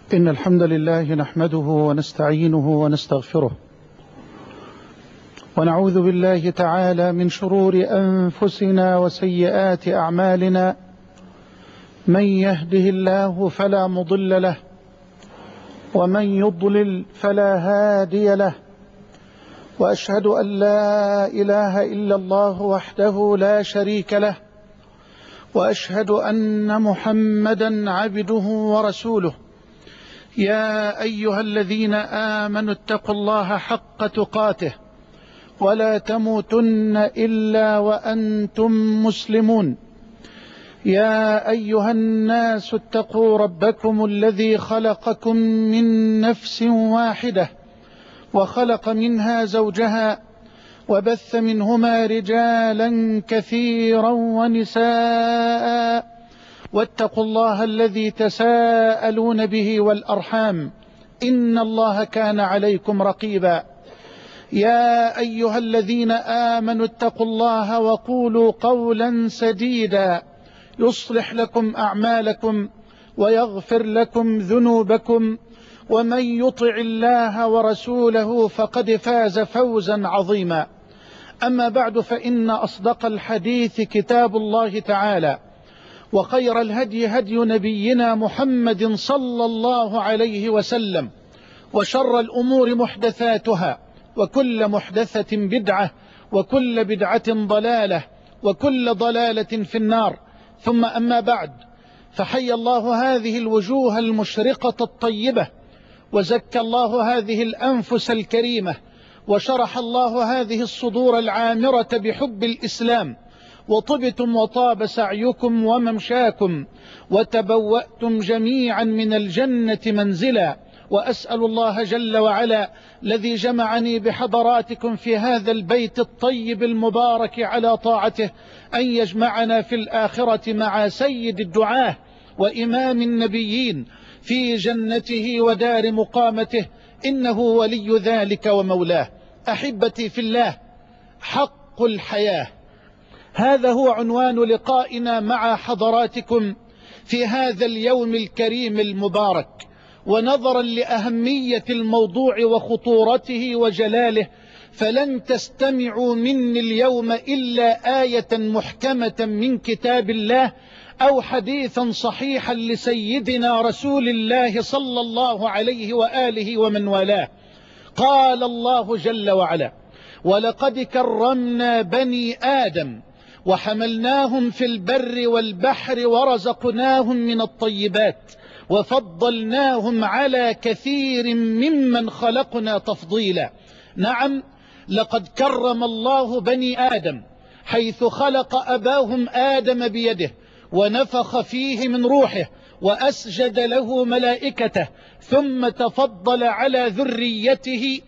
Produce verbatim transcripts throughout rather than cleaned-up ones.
إن الحمد لله نحمده ونستعينه ونستغفره، ونعوذ بالله تعالى من شرور أنفسنا وسيئات أعمالنا. من يهده الله فلا مضل له، ومن يضلل فلا هادي له، وأشهد أن لا إله إلا الله وحده لا شريك له، وأشهد أن محمدا عبده ورسوله. يا أيها الذين آمنوا اتقوا الله حق تقاته ولا تموتن إلا وأنتم مسلمون. يا أيها الناس اتقوا ربكم الذي خلقكم من نفس واحدة وخلق منها زوجها وبث منهما رجالا كثيرا ونساء، واتقوا الله الذي تساءلون به والأرحام، إن الله كان عليكم رقيبا. يا أيها الذين آمنوا اتقوا الله وقولوا قولا سديدا يصلح لكم أعمالكم ويغفر لكم ذنوبكم، ومن يطع الله ورسوله فقد فاز فوزا عظيما. أما بعد، فإن أصدق الحديث كتاب الله تعالى، وخير الهدي هدي نبينا محمد صلى الله عليه وسلم، وشر الأمور محدثاتها، وكل محدثة بدعة، وكل بدعة ضلالة، وكل ضلالة في النار. ثم أما بعد، فحي الله هذه الوجوه المشرقة الطيبة، وزكى الله هذه الأنفس الكريمة، وشرح الله هذه الصدور العامرة بحب الإسلام، وطبتم وطاب سعيكم وممشاكم، وتبوأتم جميعا من الجنة منزلا. وأسأل الله جل وعلا الذي جمعني بحضراتكم في هذا البيت الطيب المبارك على طاعته أن يجمعنا في الآخرة مع سيد الدعاة وإمام النبيين في جنته ودار مقامته، إنه ولي ذلك ومولاه. أحبتي في الله، حق الحياة، هذا هو عنوان لقائنا مع حضراتكم في هذا اليوم الكريم المبارك. ونظرا لأهمية الموضوع وخطورته وجلاله، فلن تستمعوا مني اليوم إلا آية محكمة من كتاب الله أو حديثا صحيحا لسيدنا رسول الله صلى الله عليه وآله ومن والاه. قال الله جل وعلا: ولقد كرمنا بني آدم وحملناهم في البر والبحر ورزقناهم من الطيبات وفضلناهم على كثير ممن خلقنا تفضيلا. نعم، لقد كرم الله بني آدم، حيث خلق أباهم آدم بيده، ونفخ فيه من روحه، وأسجد له ملائكته، ثم تفضل على ذريته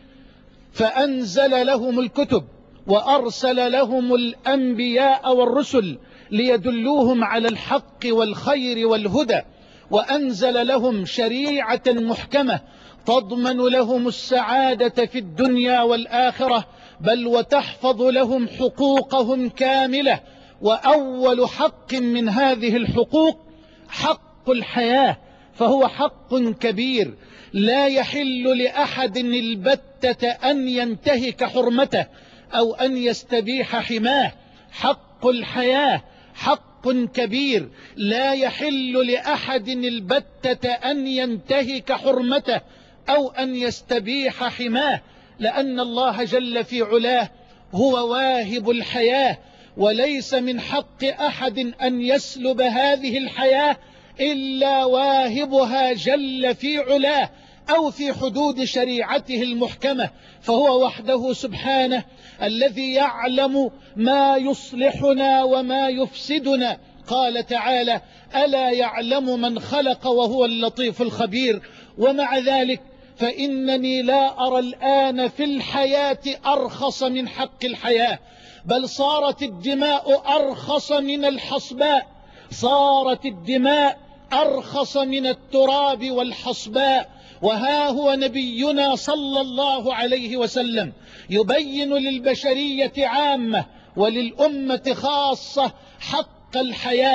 فأنزل لهم الكتب، وأرسل لهم الأنبياء والرسل ليدلوهم على الحق والخير والهدى، وأنزل لهم شريعة محكمة تضمن لهم السعادة في الدنيا والآخرة، بل وتحفظ لهم حقوقهم كاملة. وأول حق من هذه الحقوق حق الحياة، فهو حق كبير لا يحل لأحد البتة أن ينتهك حرمته أو أن يستبيح حماه. حق الحياة حق كبير لا يحل لأحد البتة أن ينتهك حرمته أو أن يستبيح حماه، لأن الله جل في علاه هو واهب الحياة، وليس من حق أحد أن يسلب هذه الحياة إلا واهبها جل في علاه أو في حدود شريعته المحكمة، فهو وحده سبحانه الذي يعلم ما يصلحنا وما يفسدنا. قال تعالى: ألا يعلم من خلق وهو اللطيف الخبير. ومع ذلك فإنني لا أرى الآن في الحياة أرخص من حق الحياة، بل صارت الدماء أرخص من الحصباء، صارت الدماء أرخص من التراب والحصباء. وها هو نبينا صلى الله عليه وسلم يبين للبشرية عامة وللأمة خاصة حق الحياة،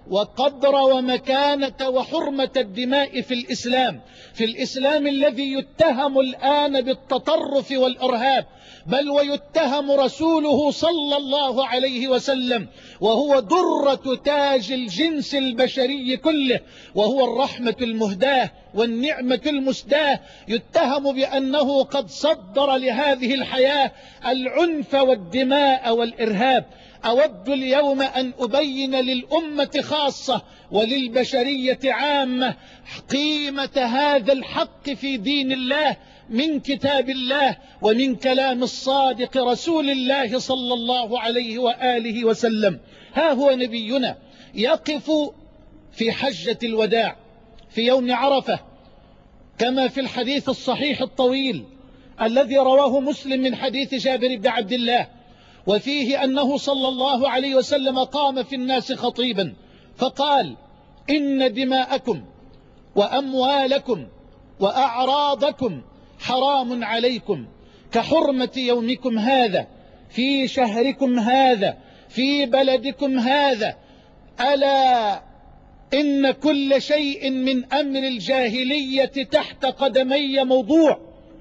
وقدر ومكانة وحرمة الدماء في الإسلام، في الإسلام الذي يتهم الآن بالتطرف والإرهاب، بل ويتهم رسوله صلى الله عليه وسلم وهو درة تاج الجنس البشري كله، وهو الرحمة المهداة والنعمة المسداة، يتهم بأنه قد صدر لهذه الحياة العنف والدماء والإرهاب. أود اليوم أن أبين للأمة خاصة وللبشرية عامة قيمة هذا الحق في دين الله من كتاب الله ومن كلام الصادق رسول الله صلى الله عليه وآله وسلم. ها هو نبينا يقف في حجة الوداع في يوم عرفة، كما في الحديث الصحيح الطويل الذي رواه مسلم من حديث جابر بن عبد الله، وفيه أنه صلى الله عليه وسلم قام في الناس خطيبا فقال: إن دماءكم وأموالكم وأعراضكم حرام عليكم كحرمة يومكم هذا في شهركم هذا في بلدكم هذا. ألا إن كل شيء من أمر الجاهلية تحت قدمي موضوع،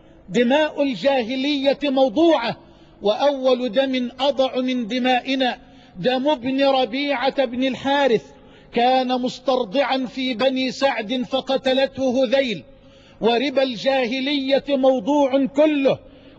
دماء الجاهلية موضوعة، وأول دم أضع من دمائنا دم ابن ربيعة بن الحارث، كان مسترضعا في بني سعد فقتلته هذيل، وربا الجاهلية موضوع كله،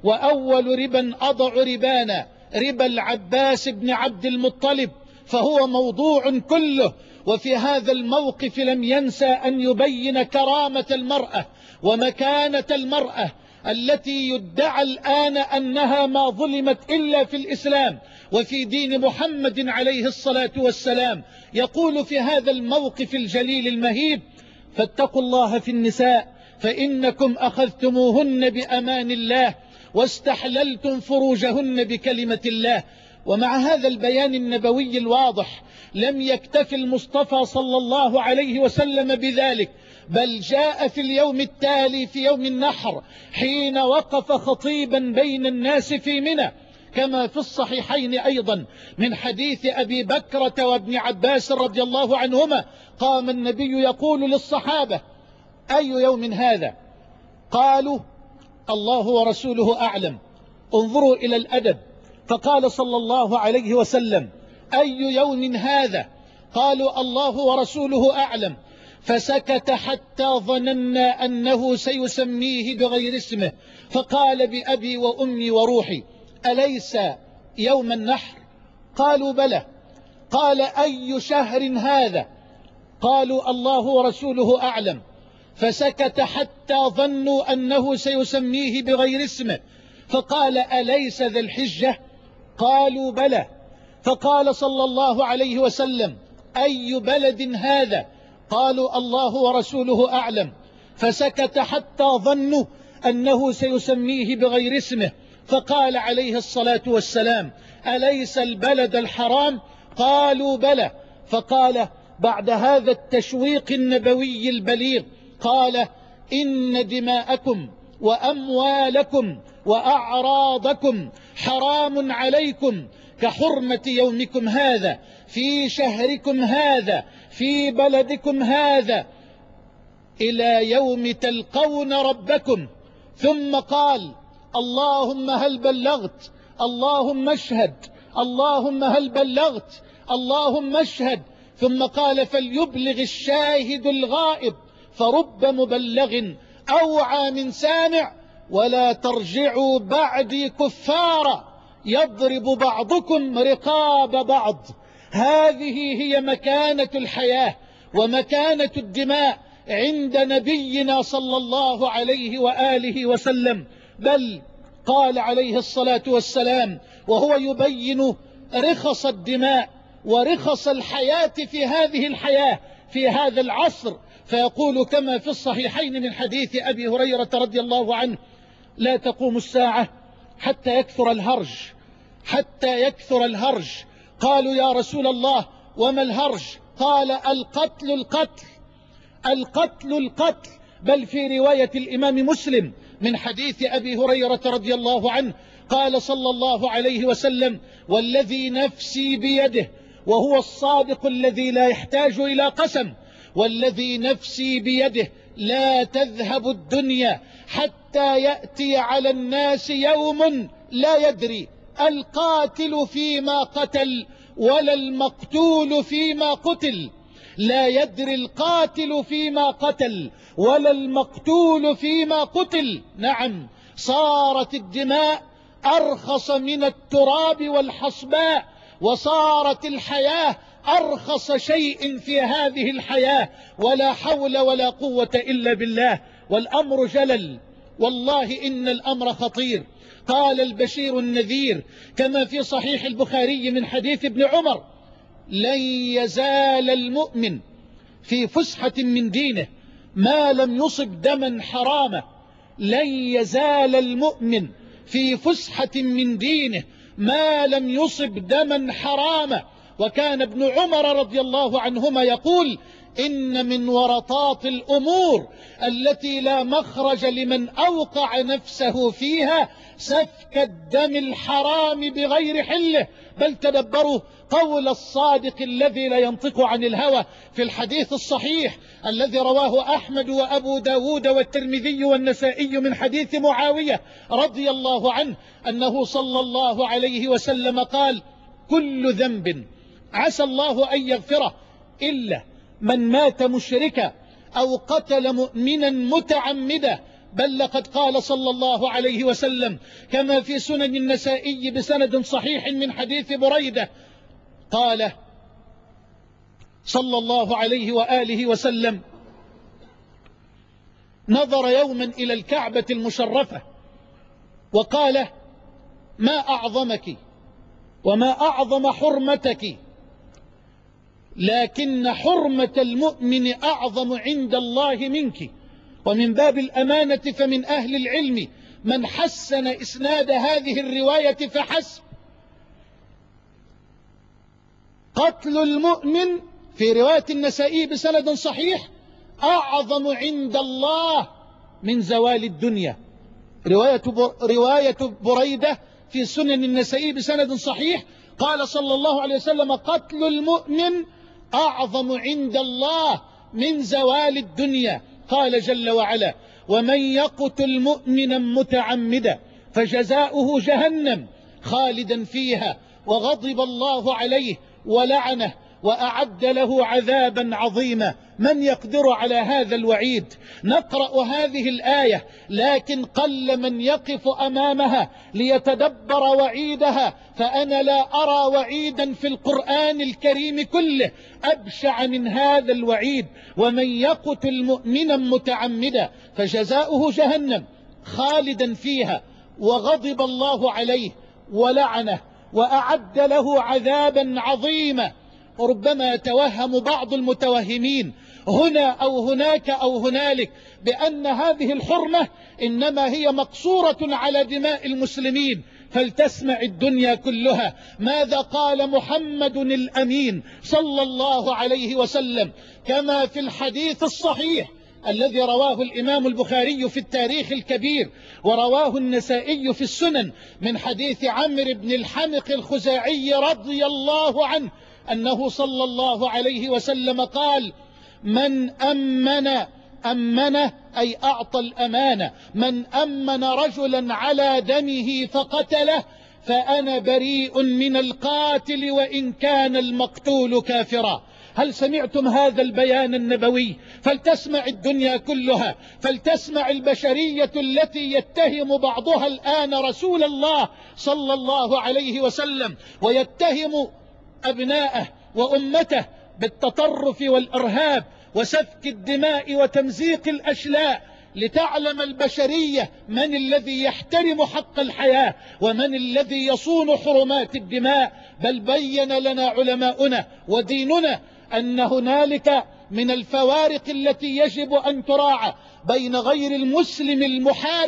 وأول ربا أضع ربانا ربا العباس بن عبد المطلب، فهو موضوع كله. وفي هذا الموقف لم ينسى أن يبين كرامة المرأة ومكانة المرأة التي يدعى الآن أنها ما ظلمت إلا في الإسلام وفي دين محمد عليه الصلاة والسلام. يقول في هذا الموقف الجليل المهيب: فاتقوا الله في النساء فإنكم أخذتموهن بأمان الله واستحللتم فروجهن بكلمة الله. ومع هذا البيان النبوي الواضح لم يكتف المصطفى صلى الله عليه وسلم بذلك، بل جاء في اليوم التالي في يوم النحر حين وقف خطيبا بين الناس في منى، كما في الصحيحين أيضا من حديث أبي بكرة وابن عباس رضي الله عنهما، قام النبي يقول للصحابة: أي يوم هذا؟ قالوا: الله ورسوله أعلم. انظروا إلى الأدب، فقال صلى الله عليه وسلم: أي يوم هذا؟ قالوا: الله ورسوله أعلم. فسكت حتى ظننا أنه سيسميه بغير اسمه، فقال: بأبي وأمي وروحي، أليس يوم النحر؟ قالوا: بلى. قال: أي شهر هذا؟ قالوا: الله ورسوله أعلم. فسكت حتى ظنوا أنه سيسميه بغير اسمه، فقال: أليس ذا الحجة؟ قالوا: بلى. فقال صلى الله عليه وسلم: أي بلد هذا؟ قالوا: الله ورسوله أعلم. فسكت حتى ظنوا أنه سيسميه بغير اسمه، فقال عليه الصلاة والسلام: أليس البلد الحرام؟ قالوا: بلى. فقال بعد هذا التشويق النبوي البليغ، قال: إن دماءكم وأموالكم وأعراضكم حرام عليكم كحرمة يومكم هذا في شهركم هذا في بلدكم هذا إلى يوم تلقون ربكم. ثم قال: اللهم هل بلغت؟ اللهم اشهد. اللهم هل بلغت؟ اللهم اشهد. ثم قال: فليبلغ الشاهد الغائب، فرب مبلغ أوعى من سامع، ولا ترجعوا بعدي كفارا يضرب بعضكم رقاب بعض. هذه هي مكانة الحياة ومكانة الدماء عند نبينا صلى الله عليه وآله وسلم. بل قال عليه الصلاة والسلام وهو يبين رخص الدماء ورخص الحياة في هذه الحياة في هذا العصر، فيقول كما في الصحيحين من حديث أبي هريرة رضي الله عنه: لا تقوم الساعة حتى يكثر الهرج حتى يكثر الهرج. قالوا: يا رسول الله وما الهرج؟ قال: القتل القتل القتل القتل. بل في رواية الإمام مسلم من حديث أبي هريرة رضي الله عنه قال صلى الله عليه وسلم: والذي نفسي بيده وهو الصادق الذي لا يحتاج إلى قسم، والذي نفسي بيده لا تذهب الدنيا حتى يأتي على الناس يوم لا يدري القاتل فيما قتل ولا المقتول فيما قتل. لا يدري القاتل فيما قتل ولا المقتول فيما قتل. نعم، صارت الدماء أرخص من التراب والحصباء، وصارت الحياة أرخص شيء في هذه الحياة، ولا حول ولا قوة إلا بالله. والأمر جلل، والله إن الأمر خطير. قال البشير النذير كما في صحيح البخاري من حديث ابن عمر: لن يزال المؤمن في فسحة من دينه ما لم يصب دما حراما. لن يزال المؤمن في فسحة من دينه ما لم يصب دما حراما. وكان ابن عمر رضي الله عنهما يقول: إن من ورطات الأمور التي لا مخرج لمن أوقع نفسه فيها سفك الدم الحرام بغير حله. بل تدبروا قول الصادق الذي لا ينطق عن الهوى في الحديث الصحيح الذي رواه أحمد وأبو داود والترمذي والنسائي من حديث معاوية رضي الله عنه أنه صلى الله عليه وسلم قال: كل ذنب عسى الله أن يغفره إلا من مات مشركا أو قتل مؤمنا متعمدا. بل لقد قال صلى الله عليه وسلم كما في سنن النسائي بسند صحيح من حديث بريدة، قال صلى الله عليه وآله وسلم: نظر يوما إلى الكعبة المشرفة وقال: ما أعظمك وما أعظم حرمتك، لكن حرمة المؤمن أعظم عند الله منك. ومن باب الأمانة فمن أهل العلم من حسن إسناد هذه الرواية فحسب. قتل المؤمن في رواية النسائي بسند صحيح أعظم عند الله من زوال الدنيا. رواية, رواية بريدة في سنن النسائي بسند صحيح قال صلى الله عليه وسلم: قتل المؤمن أعظم عند الله من زوال الدنيا. قال جل وعلا: ومن يقتل مؤمنا متعمدا فجزاؤه جهنم خالدا فيها وغضب الله عليه ولعنه وأعد له عذابا عظيما. من يقدر على هذا الوعيد؟ نقرأ هذه الآية لكن قل من يقف أمامها ليتدبر وعيدها، فأنا لا أرى وعيدا في القرآن الكريم كله أبشع من هذا الوعيد: ومن يقتل مؤمنا متعمدا فجزاؤه جهنم خالدا فيها وغضب الله عليه ولعنه وأعد له عذابا عظيما. وربما يتوهم بعض المتوهمين هنا أو هناك أو هنالك بأن هذه الحرمة إنما هي مقصورة على دماء المسلمين، فلتسمع الدنيا كلها ماذا قال محمد الأمين صلى الله عليه وسلم كما في الحديث الصحيح الذي رواه الإمام البخاري في التاريخ الكبير ورواه النسائي في السنن من حديث عمرو بن الحمق الخزاعي رضي الله عنه أنه صلى الله عليه وسلم قال: من أمن أمن أي أعطى الأمانة من أمن رجلا على دمه فقتله فأنا بريء من القاتل وإن كان المقتول كافرا. هل سمعتم هذا البيان النبوي؟ فلتسمع الدنيا كلها، فلتسمع البشرية التي يتهم بعضها الآن رسول الله صلى الله عليه وسلم ويتهم أبناءه وأمته بالتطرف والإرهاب وسفك الدماء وتمزيق الأشلاء، لتعلم البشرية من الذي يحترم حق الحياة ومن الذي يصون حرمات الدماء. بل بين لنا علماؤنا وديننا أن هنالك من الفوارق التي يجب أن تراعى بين غير المسلم المحارب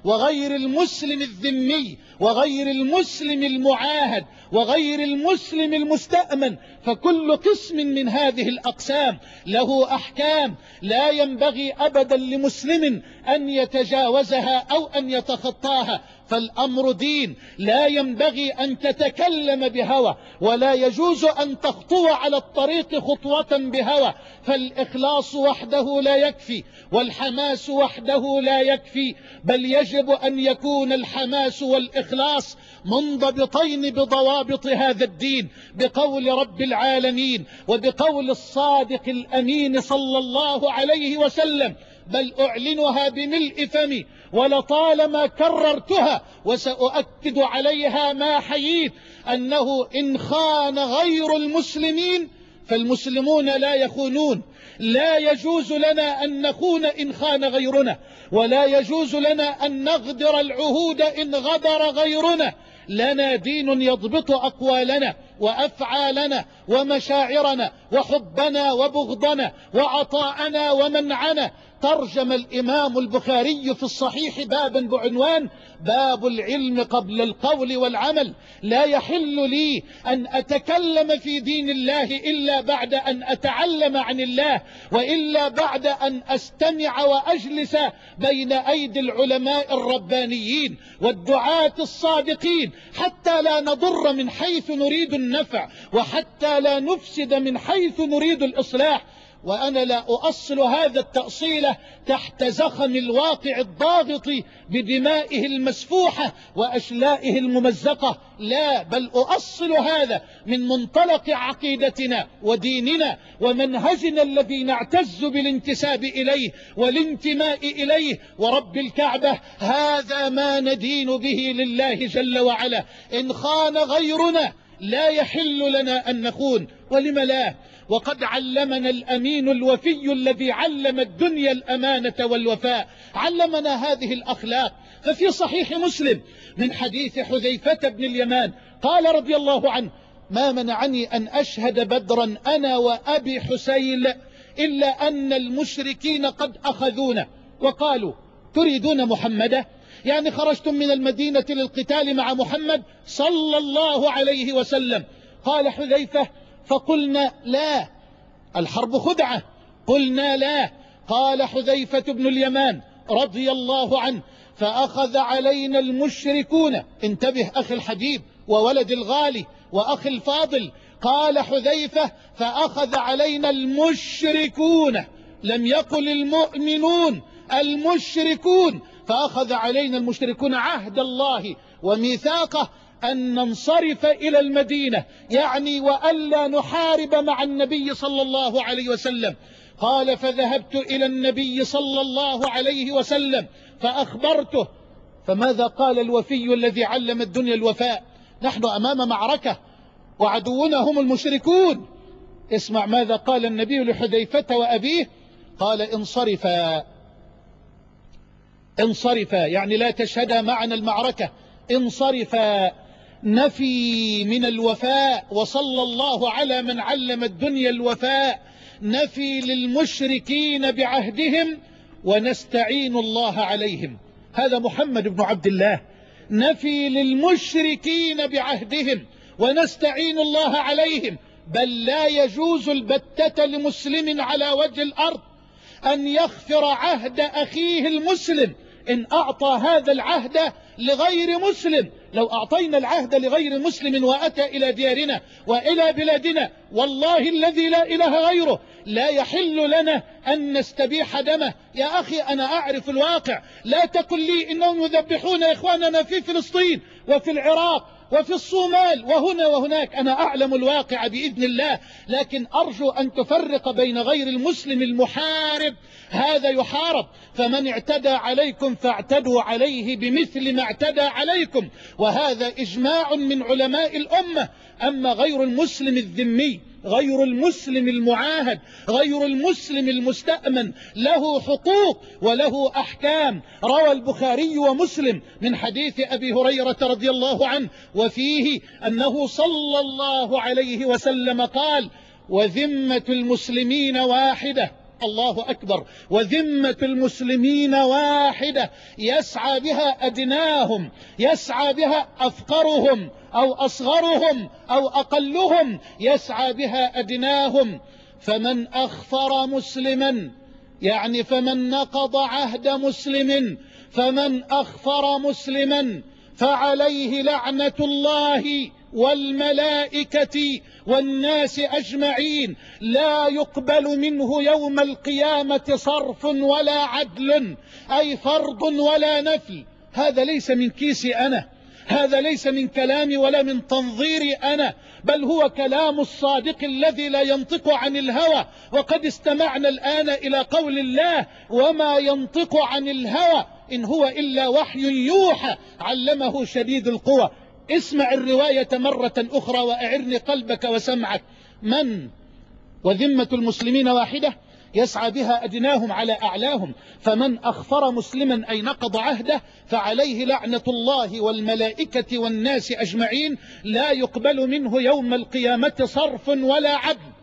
وغير المسلم الذمي وغير المسلم المعاهد وغير المسلم المستأمن، فكل قسم من هذه الأقسام له أحكام لا ينبغي أبدا لمسلم أن يتجاوزها أو أن يتخطاها. فالأمر دين، لا ينبغي أن تتكلم بهوى، ولا يجوز أن تخطو على الطريق خطوة بهوى. فالإخلاص وحده لا يكفي، والحماس وحده لا يكفي، بل يجب أن يكون الحماس والإخلاص منضبطين بضوابط هذا الدين، بقول رب العالمين وبقول الصادق الأمين صلى الله عليه وسلم: بل أعلنها بملء فمي ولطالما كررتها وسأؤكد عليها ما حييت، أنه إن خان غير المسلمين فالمسلمون لا يخونون. لا يجوز لنا أن نخون إن خان غيرنا، ولا يجوز لنا أن نغدر العهود إن غدر غيرنا. لنا دين يضبط أقوالنا وأفعالنا ومشاعرنا وحبنا وبغضنا وعطاءنا ومنعنا. ترجم الإمام البخاري في الصحيح بابا بعنوان: باب العلم قبل القول والعمل. لا يحل لي أن أتكلم في دين الله إلا بعد أن أتعلم عن الله، وإلا بعد أن أستمع وأجلس بين أيدي العلماء الربانيين والدعاة الصادقين، حتى لا نضر من حيث نريد النفع، وحتى لا نفسد من حيث نريد الإصلاح. وأنا لا أؤصل هذا التأصيل تحت زخم الواقع الضاغط بدمائه المسفوحة وأشلائه الممزقة، لا، بل أؤصل هذا من منطلق عقيدتنا وديننا ومنهجنا الذي نعتز بالانتساب إليه والانتماء إليه. ورب الكعبة هذا ما ندين به لله جل وعلا. إن خان غيرنا لا يحل لنا أن نخون، ولم لا؟ وقد علمنا الأمين الوفي الذي علم الدنيا الأمانة والوفاء، علمنا هذه الأخلاق. ففي صحيح مسلم من حديث حذيفة بن اليمان قال رضي الله عنه: ما منعني أن أشهد بدرا أنا وأبي حسيل إلا أن المشركين قد أخذونا وقالوا: تريدون محمدا؟ يعني خرجتم من المدينة للقتال مع محمد صلى الله عليه وسلم. قال حذيفة: فقلنا لا، الحرب خدعة. قلنا لا. قال حذيفة بن اليمان رضي الله عنه: فأخذ علينا المشركون. انتبه أخي الحبيب وولد الغالي وأخي الفاضل، قال حذيفة: فأخذ علينا المشركون، لم يقل المؤمنون، المشركون. فأخذ علينا المشركون عهد الله وميثاقه أن ننصرف إلى المدينة، يعني وألا نحارب مع النبي صلى الله عليه وسلم. قال: فذهبت إلى النبي صلى الله عليه وسلم فأخبرته. فماذا قال الوفي الذي علم الدنيا الوفاء؟ نحن أمام معركة وعدونا هم المشركون. اسمع ماذا قال النبي لحذيفة وأبيه. قال: انصرفا، انصرفا يعني لا تشهدا معنا المعركة، انصرفا. نفي من الوفاء، وصلى الله على من علم الدنيا الوفاء. نفي للمشركين بعهدهم ونستعين الله عليهم. هذا محمد بن عبد الله. نفي للمشركين بعهدهم ونستعين الله عليهم. بل لا يجوز البتة لمسلم على وجه الأرض أن يغفر عهد أخيه المسلم إن أعطى هذا العهد لغير مسلم. لو أعطينا العهد لغير مسلم وأتى إلى ديارنا وإلى بلادنا، والله الذي لا إله غيره، لا يحل لنا أن نستبيح دمه. يا أخي أنا أعرف الواقع، لا تقل لي إنهم يذبحون إخواننا في فلسطين وفي العراق وفي الصومال وهنا وهناك. أنا أعلم الواقع بإذن الله، لكن أرجو أن تفرق بين غير المسلم المحارب، هذا يحارب، فمن اعتدى عليكم فاعتدوا عليه بمثل ما اعتدى عليكم، وهذا إجماع من علماء الأمة. أما غير المسلم الذمي، غير المسلم المعاهد، غير المسلم المستأمن، له حقوق وله أحكام. روى البخاري ومسلم من حديث أبي هريرة رضي الله عنه وفيه أنه صلى الله عليه وسلم قال: وذمة المسلمين واحدة الله أكبر. وذمة المسلمين واحدة يسعى بها أدناهم، يسعى بها أفقرهم أو أصغرهم أو أقلهم، يسعى بها أدناهم. فمن أخفر مسلما، يعني فمن نقض عهد مسلم، فمن أخفر مسلما فعليه لعنة الله والملائكة والناس أجمعين، لا يقبل منه يوم القيامة صرف ولا عدل، أي فرض ولا نفل. هذا ليس من كيسي أنا، هذا ليس من كلامي ولا من تنظيري أنا، بل هو كلام الصادق الذي لا ينطق عن الهوى. وقد استمعنا الآن إلى قول الله: وما ينطق عن الهوى إن هو إلا وحي يوحى علمه شديد القوى. اسمع الرواية مرة أخرى وأعرني قلبك وسمعك. من وذمة المسلمين واحدة يسعى بها أدناهم على أعلاهم، فمن أخفر مسلما أي نقض عهده فعليه لعنة الله والملائكة والناس أجمعين، لا يقبل منه يوم القيامة صرف ولا عدل.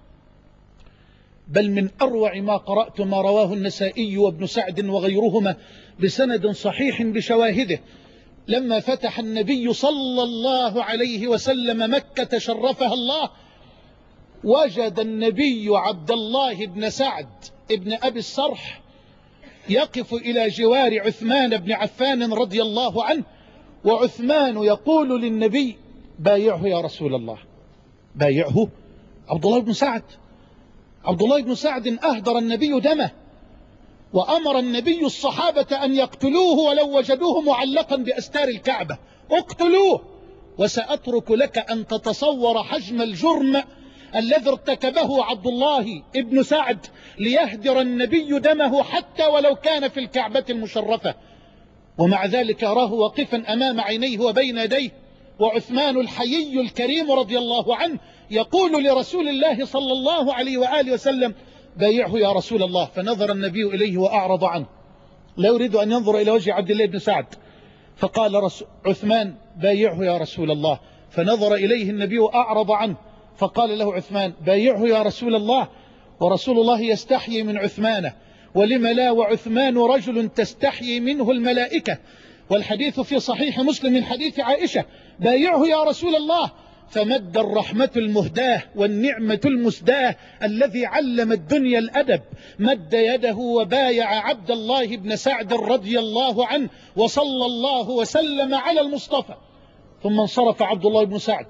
بل من أروع ما قرأت ما رواه النسائي وابن سعد وغيرهما بسند صحيح بشواهده، لما فتح النبي صلى الله عليه وسلم مكة شرفها الله، وجد النبي عبد الله بن سعد ابن أبي الصرح يقف إلى جوار عثمان بن عفان رضي الله عنه، وعثمان يقول للنبي: بايعه يا رسول الله. بايعه؟ عبد الله بن سعد، عبد الله بن سعد أهدر النبي دمه، وأمر النبي الصحابة أن يقتلوه ولو وجدوه معلقا بأستار الكعبة، اقتلوه. وسأترك لك أن تتصور حجم الجرم الذي ارتكبه عبد الله ابن سعد ليهدر النبي دمه حتى ولو كان في الكعبة المشرفة، ومع ذلك يراه واقفا أمام عينيه وبين يديه. وعثمان الحيي الكريم رضي الله عنه يقول لرسول الله صلى الله عليه وآله وسلم: بايعه يا رسول الله. فنظر النبي إليه وأعرض عنه، لا يريد أن ينظر إلى وجه عبد الله بن سعد. فقال عثمان: بايعه يا رسول الله. فنظر إليه النبي وأعرض عنه، فقال له عثمان: بايعه يا رسول الله. ورسول الله يستحيي من عثمان، ولم لا، وعثمان رجل تستحيي منه الملائكة. والحديث في صحيح مسلم من حديث عائشة: بايعه يا رسول الله. فمد الرحمة المهداة والنعمة المسداة الذي علم الدنيا الأدب، مد يده وبايع عبد الله بن سعد رضي الله عنه، وصلى الله وسلم على المصطفى. ثم انصرف عبد الله بن سعد،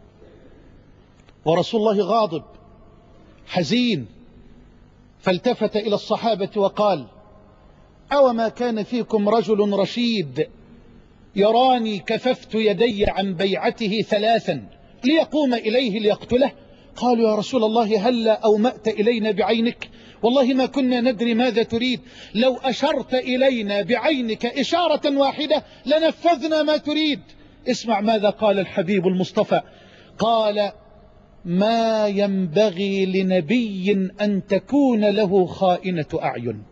ورسول الله غاضب حزين، فالتفت إلى الصحابة وقال: أو ما كان فيكم رجل رشيد يراني كففت يدي عن بيعته ثلاثا ليقوم إليه ليقتله؟ قالوا: يا رسول الله هلا أومأت إلينا بعينك؟ والله ما كنا ندري ماذا تريد، لو أشرت إلينا بعينك إشارة واحدة لنفذنا ما تريد. اسمع ماذا قال الحبيب المصطفى، قال: ما ينبغي لنبي أن تكون له خائنة أعين.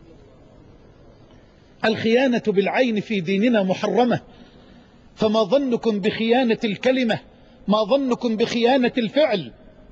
الخيانة بالعين في ديننا محرمة، فما ظنكم بخيانة الكلمة؟ ما ظنكم بخيانة الفعل؟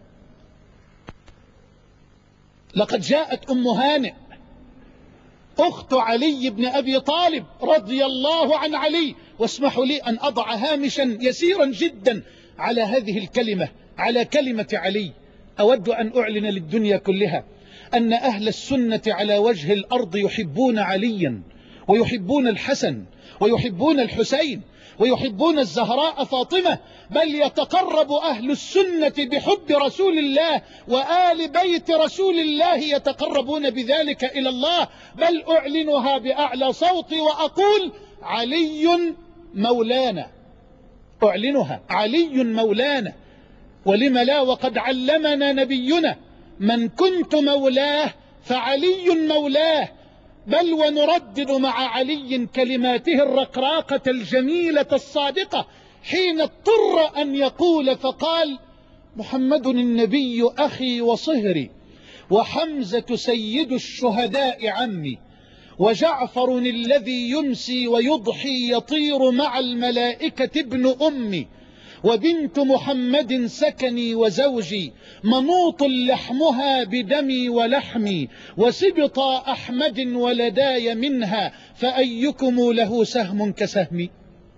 لقد جاءت أم هانئ أخت علي بن أبي طالب رضي الله عن علي، واسمحوا لي أن أضع هامشا يسيرا جدا على هذه الكلمة، على كلمة علي. أود أن أعلن للدنيا كلها أن أهل السنة على وجه الأرض يحبون عليا، ويحبون الحسن، ويحبون الحسين، ويحبون الزهراء فاطمة، بل يتقرب أهل السنة بحب رسول الله وآل بيت رسول الله، يتقربون بذلك إلى الله. بل أعلنها بأعلى صوتي وأقول: علي مولانا، أعلنها: علي مولانا. ولم لا، وقد علمنا نبينا: من كنت مولاه فعلي مولاه. بل ونردد مع علي كلماته الرقراقة الجميلة الصادقة حين اضطر أن يقول فقال: محمد النبي أخي وصهري، وحمزة سيد الشهداء عمي، وجعفر الذي يمسي ويضحي يطير مع الملائكة ابن أمي، وبنت محمد سكني وزوجي، منوط لحمها بدمي ولحمي، وسبط أحمد ولداي منها، فأيكم له سهم كسهمي.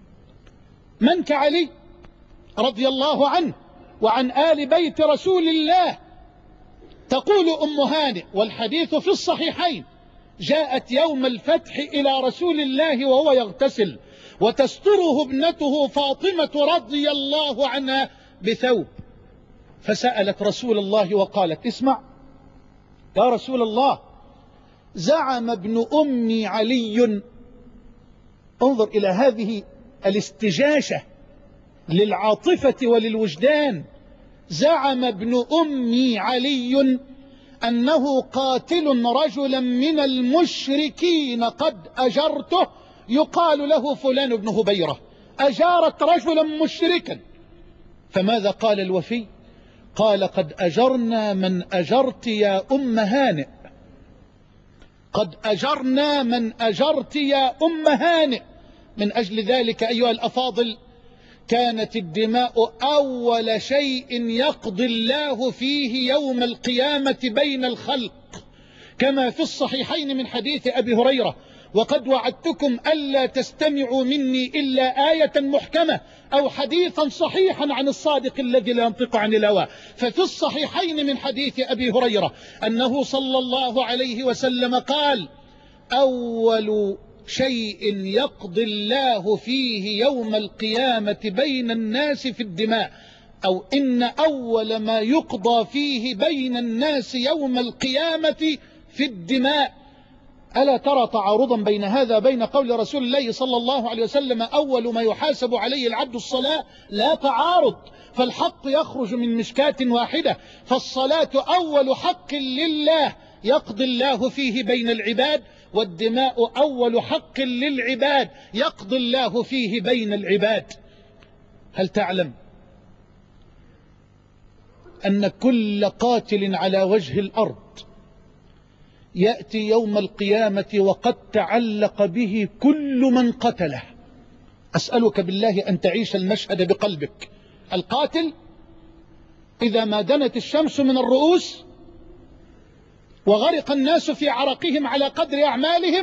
من كعلي رضي الله عنه وعن آل بيت رسول الله. تقول أم هانئ والحديث في الصحيحين: جاءت يوم الفتح إلى رسول الله وهو يغتسل، وتستره ابنته فاطمة رضي الله عنها بثوب، فسألت رسول الله وقالت: اسمع يا رسول الله، زعم ابن أمي علي، انظر إلى هذه الاستجاشة للعاطفة وللوجدان، زعم ابن أمي علي أنه قاتل رجلا من المشركين قد أجرته، يقال له فلان بن هبيرة، أجارت رجلا مشركا. فماذا قال الوفي؟ قال: قد أجرنا من أجرت يا أم هانئ، قد أجرنا من أجرت يا أم هانئ. من أجل ذلك أيها الأفاضل، كانت الدماء أول شيء يقضي الله فيه يوم القيامة بين الخلق، كما في الصحيحين من حديث أبي هريرة: وقد وعدتكم ألا تستمعوا مني إلا آية محكمة أو حديثا صحيحا عن الصادق الذي لا ينطق عن الهوى. ففي الصحيحين من حديث أبي هريرة أنه صلى الله عليه وسلم قال: أول شيء يقضي الله فيه يوم القيامة بين الناس في الدماء، أو إن أول ما يقضى فيه بين الناس يوم القيامة في الدماء. ألا ترى تعارضا بين هذا بين قول رسول الله صلى الله عليه وسلم: أول ما يحاسب عليه العبد الصلاة؟ لا تعارض، فالحق يخرج من مشكاة واحدة، فالصلاة أول حق لله يقضي الله فيه بين العباد، والدماء أول حق للعباد يقضي الله فيه بين العباد. هل تعلم أن كل قاتل على وجه الأرض يأتي يوم القيامة وقد تعلق به كل من قتله؟ أسألك بالله أن تعيش المشهد بقلبك. القاتل إذا ما دنت الشمس من الرؤوس وغرق الناس في عرقهم على قدر أعمالهم،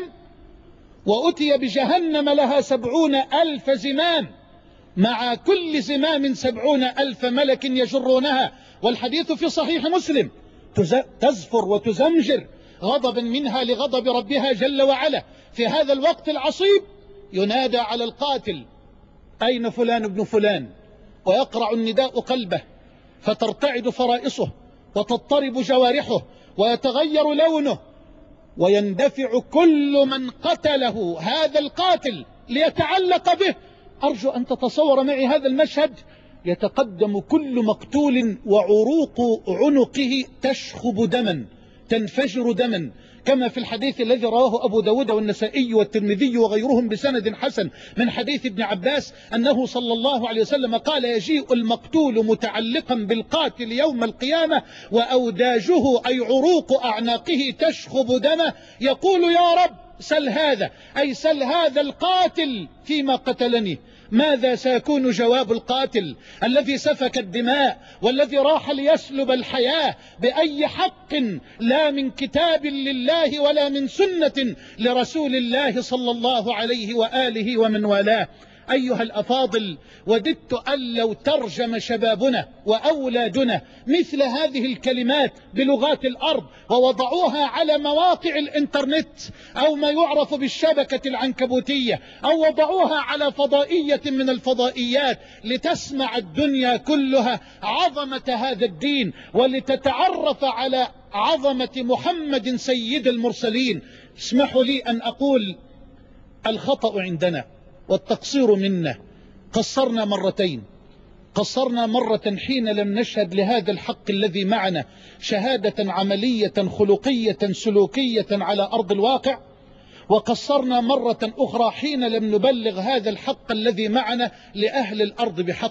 وأتي بجهنم لها سبعون ألف زمام، مع كل زمام سبعون ألف ملك يجرونها، والحديث في صحيح مسلم: تزفر وتزمجر غضبا منها لغضب ربها جل وعلا. في هذا الوقت العصيب ينادى على القاتل: أين فلان ابن فلان؟ ويقرع النداء قلبه، فترتعد فرائصه وتضطرب جوارحه ويتغير لونه، ويندفع كل من قتله هذا القاتل ليتعلق به. أرجو أن تتصور معي هذا المشهد: يتقدم كل مقتول وعروق عنقه تشخب دما، تنفجر دما، كما في الحديث الذي رواه أبو داود والنسائي والترمذي وغيرهم بسند حسن من حديث ابن عباس أنه صلى الله عليه وسلم قال: يجيء المقتول متعلقا بالقاتل يوم القيامة وأوداجه أي عروق أعناقه تشخب دمه، يقول: يا رب سل هذا، أي سل هذا القاتل فيما قتلني. ماذا سيكون جواب القاتل الذي سفك الدماء والذي راح ليسلب الحياة بأي حق لا من كتاب لله ولا من سنة لرسول الله صلى الله عليه وآله ومن والاه؟ أيها الأفاضل، وددت أن لو ترجم شبابنا وأولادنا مثل هذه الكلمات بلغات الأرض ووضعوها على مواقع الإنترنت أو ما يعرف بالشبكة العنكبوتية، أو وضعوها على فضائية من الفضائيات، لتسمع الدنيا كلها عظمة هذا الدين ولتتعرف على عظمة محمد سيد المرسلين. اسمحوا لي أن أقول: الخطأ عندنا والتقصير منا. قصرنا مرتين. قصرنا مرة حين لم نشهد لهذا الحق الذي معنا شهادة عملية خلقية سلوكية على أرض الواقع، وقصرنا مرة أخرى حين لم نبلغ هذا الحق الذي معنا لأهل الأرض بحق.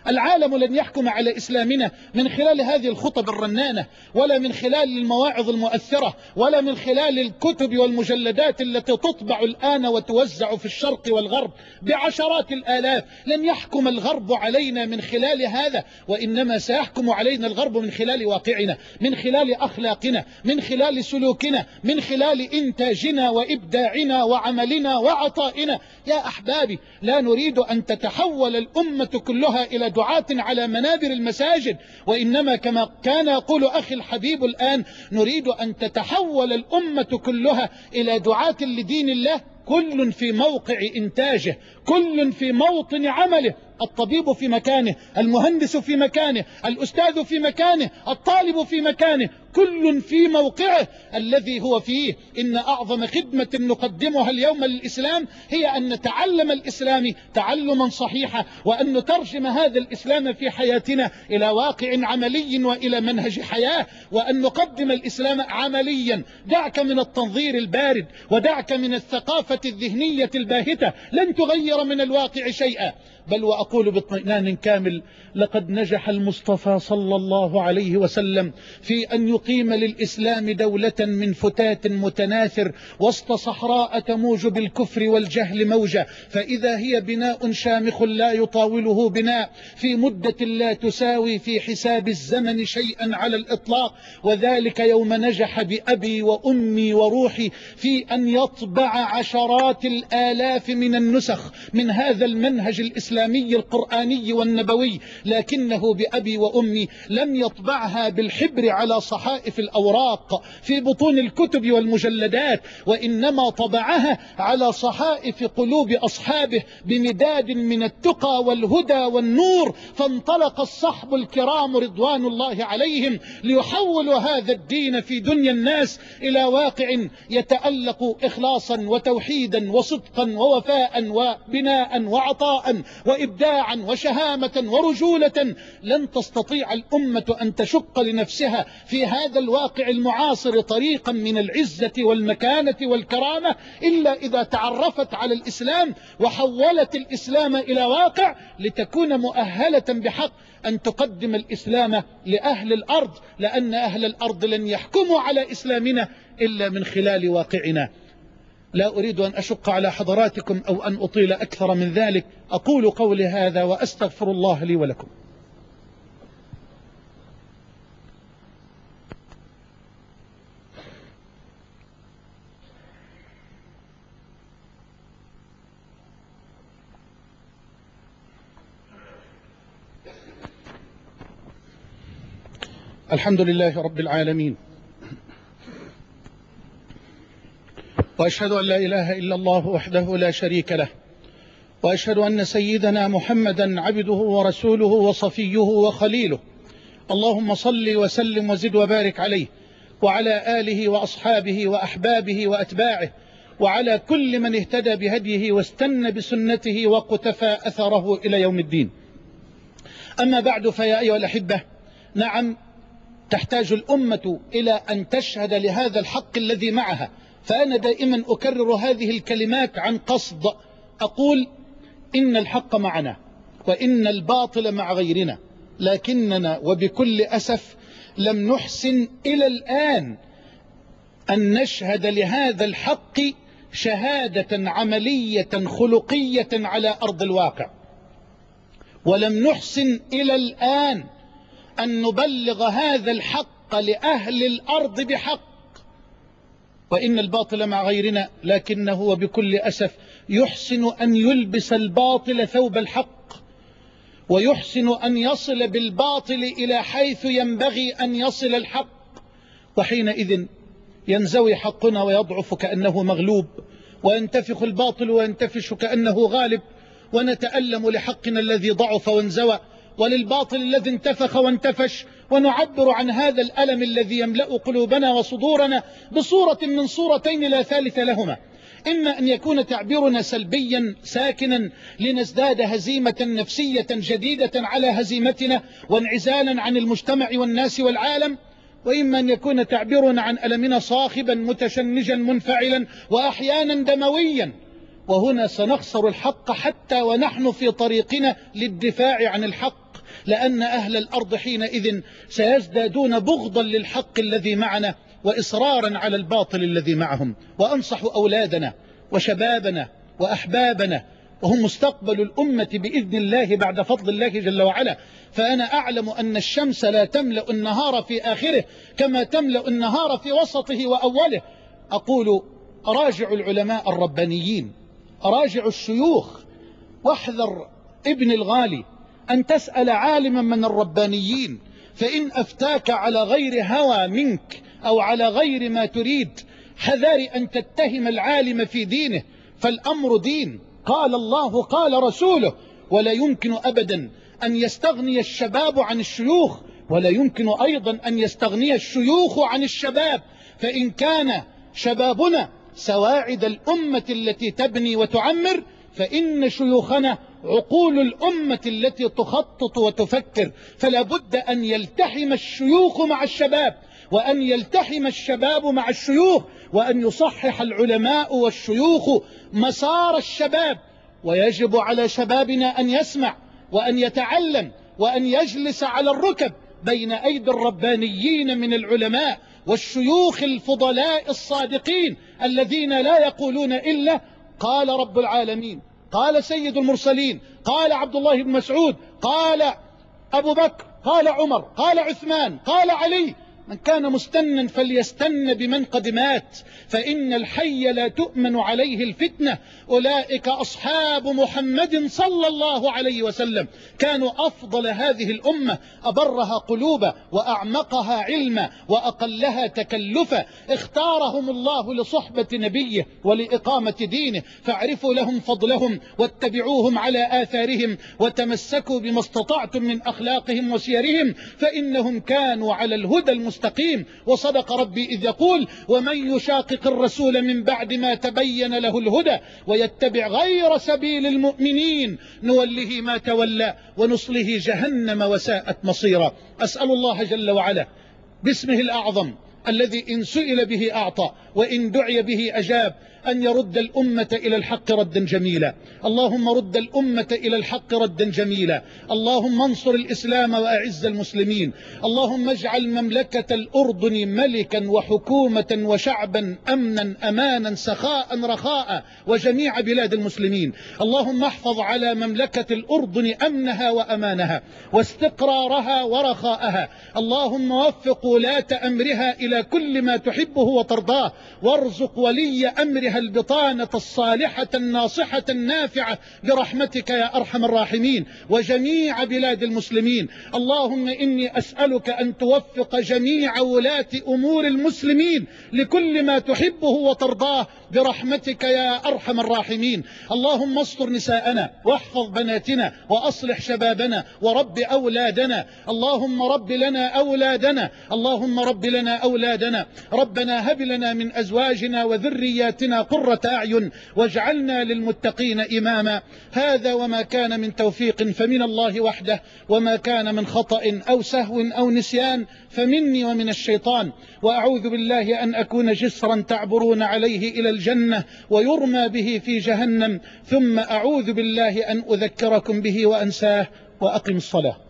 العالم لن يحكم على إسلامنا من خلال هذه الخطب الرنانة، ولا من خلال المواعظ المؤثرة، ولا من خلال الكتب والمجلدات التي تطبع الآن وتوزع في الشرق والغرب بعشرات الآلاف. لن يحكم الغرب علينا من خلال هذا، وإنما سيحكم علينا الغرب من خلال واقعنا، من خلال أخلاقنا، من خلال سلوكنا، من خلال إنتاجنا وإبداعنا وعملنا وعطائنا. يا أحبابي، لا نريد أن تتحول الأمة كلها إلى دعاة على منابر المساجد، وإنما كما كان يقول أخي الحبيب الآن، نريد أن تتحول الأمة كلها إلى دعاة لدين الله، كل في موقع إنتاجه، كل في موطن عمله، الطبيب في مكانه، المهندس في مكانه، الأستاذ في مكانه، الطالب في مكانه، كل في موقعه الذي هو فيه. إن أعظم خدمة نقدمها اليوم للإسلام هي أن نتعلم الإسلام تعلما صحيحا، وأن نترجم هذا الإسلام في حياتنا إلى واقع عملي وإلى منهج حياة، وأن نقدم الإسلام عمليا. دعك من التنظير البارد، ودعك من الثقافة الذهنية الباهتة، لن تغير من الواقع شيئا. بل وأقول باطمئنان كامل، لقد نجح المصطفى صلى الله عليه وسلم في أن يقيم للإسلام دولة من فتات متناثر وسط صحراء تموج بالكفر والجهل موجة، فإذا هي بناء شامخ لا يطاوله بناء في مدة لا تساوي في حساب الزمن شيئا على الإطلاق. وذلك يوم نجح بأبي وأمي وروحي في أن يطبع عشرات الآلاف من النسخ من هذا المنهج الإسلامي القرآني والنبوي، لكنه بأبي وأمي لم يطبعها بالحبر على صحائف الأوراق في بطون الكتب والمجلدات، وإنما طبعها على صحائف قلوب أصحابه بمداد من التقى والهدى والنور. فانطلق الصحب الكرام رضوان الله عليهم ليحولوا هذا الدين في دنيا الناس إلى واقع يتألق إخلاصا وتوحيدا وصدقا ووفاء وبناء وعطاء وإبداعا وشهامة ورجولة. لن تستطيع الأمة أن تشق لنفسها في هذا الواقع المعاصر طريقا من العزة والمكانة والكرامة إلا إذا تعرفت على الإسلام وحولت الإسلام إلى واقع، لتكون مؤهلة بحق أن تقدم الإسلام لأهل الأرض، لأن أهل الأرض لن يحكموا على إسلامنا إلا من خلال واقعنا. لا أريد أن أشق على حضراتكم أو أن أطيل أكثر من ذلك، أقول قولي هذا وأستغفر الله لي ولكم. الحمد لله رب العالمين، وأشهد أن لا إله إلا الله وحده لا شريك له، وأشهد أن سيدنا محمدا عبده ورسوله وصفيه وخليله. اللهم صل وسلم وزد وبارك عليه وعلى آله وأصحابه وأحبابه وأتباعه وعلى كل من اهتدى بهديه واستنى بسنته وقتفى أثره إلى يوم الدين. أما بعد، فيا أيها الأحبة، نعم تحتاج الأمة إلى أن تشهد لهذا الحق الذي معها. فأنا دائما أكرر هذه الكلمات عن قصد، أقول إن الحق معنا وإن الباطل مع غيرنا، لكننا وبكل أسف لم نحسن إلى الآن أن نشهد لهذا الحق شهادة عملية خلقية على أرض الواقع، ولم نحسن إلى الآن أن نبلغ هذا الحق لأهل الأرض بحق. وإن الباطل مع غيرنا، لكنه وبكل أسف يحسن أن يلبس الباطل ثوب الحق، ويحسن أن يصل بالباطل إلى حيث ينبغي أن يصل الحق، وحينئذ ينزوي حقنا ويضعف كأنه مغلوب، وينتفخ الباطل وينتفش كأنه غالب، ونتألم لحقنا الذي ضعف وانزوى وللباطل الذي انتفخ وانتفش، ونعبر عن هذا الألم الذي يملأ قلوبنا وصدورنا بصورة من صورتين لا ثالث لهما: إما أن يكون تعبيرنا سلبيا ساكنا لنزداد هزيمة نفسية جديدة على هزيمتنا وانعزالا عن المجتمع والناس والعالم، وإما أن يكون تعبيرنا عن ألمنا صاخبا متشنجا منفعلا وأحيانا دمويا. وهنا سنخسر الحق حتى ونحن في طريقنا للدفاع عن الحق. لأن أهل الأرض حينئذ سيزدادون بغضا للحق الذي معنا وإصرارا على الباطل الذي معهم. وأنصح أولادنا وشبابنا وأحبابنا وهم مستقبل الأمة بإذن الله بعد فضل الله جل وعلا، فأنا أعلم أن الشمس لا تملأ النهار في آخره كما تملأ النهار في وسطه وأوله. أقول أراجع العلماء الربانيين، أراجع الشيوخ، واحذر ابن الغالي أن تسأل عالما من الربانيين، فإن أفتاك على غير هوى منك أو على غير ما تريد حذار أن تتهم العالم في دينه، فالأمر دين، قال الله قال رسوله. ولا يمكن أبدا أن يستغني الشباب عن الشيوخ، ولا يمكن أيضا أن يستغني الشيوخ عن الشباب، فإن كان شبابنا سواعد الأمة التي تبني وتعمر، فإن شيوخنا عقول الأمة التي تخطط وتفكر. فلا بد أن يلتحم الشيوخ مع الشباب، وأن يلتحم الشباب مع الشيوخ، وأن يصحح العلماء والشيوخ مسار الشباب. ويجب على شبابنا أن يسمع وأن يتعلم وأن يجلس على الركب بين أيدي الربانيين من العلماء والشيوخ الفضلاء الصادقين الذين لا يقولون إلا قال رب العالمين، قال سيد المرسلين، قال عبد الله بن مسعود، قال أبو بكر، قال عمر، قال عثمان، قال علي. من كان مستنا فليستن بمن قد مات، فإن الحي لا تؤمن عليه الفتنة. أولئك أصحاب محمد صلى الله عليه وسلم، كانوا أفضل هذه الأمة، أبرها قلوبا وأعمقها علما وأقلها تكلفا. اختارهم الله لصحبة نبيه ولإقامة دينه، فاعرفوا لهم فضلهم واتبعوهم على آثارهم، وتمسكوا بما استطعتم من أخلاقهم وسيرهم، فإنهم كانوا على الهدى المستقيم. وصدق ربي إذ يقول: ومن يشاقق الرسول من بعد ما تبين له الهدى ويتبع غير سبيل المؤمنين نوله ما تولى ونصله جهنم وساءت مصيرا. أسأل الله جل وعلا باسمه الأعظم الذي إن سئل به أعطى وإن دعي به أجاب أن يرد الأمة إلى الحق ردا جميلا. اللهم رد الأمة إلى الحق ردا جميلا. اللهم انصر الإسلام وأعز المسلمين. اللهم اجعل مملكة الأردن ملكا وحكومة وشعبا أمنا أمانا سخاء رخاء وجميع بلاد المسلمين. اللهم احفظ على مملكة الأردن أمنها وأمانها واستقرارها ورخاءها. اللهم وفق ولاة أمرها إلى كل ما تحبه وترضاه، وارزق ولي أمرها البطانة الصالحة الناصحة النافعة برحمتك يا أرحم الراحمين، وجميع بلاد المسلمين. اللهم إني أسألك أن توفق جميع ولاة أمور المسلمين لكل ما تحبه وترضاه برحمتك يا أرحم الراحمين. اللهم استر نساءنا واحفظ بناتنا وأصلح شبابنا ورب أولادنا. اللهم رب لنا أولادنا، اللهم رب لنا أولادنا. ربنا هب لنا من أزواجنا وذرياتنا قرة أعين واجعلنا للمتقين إماما. هذا وما كان من توفيق فمن الله وحده، وما كان من خطأ أو سهو أو نسيان فمني ومن الشيطان. وأعوذ بالله أن أكون جسرا تعبرون عليه إلى الجنة ويرمى به في جهنم، ثم أعوذ بالله أن أذكركم به وأنساه. وأقم الصلاة.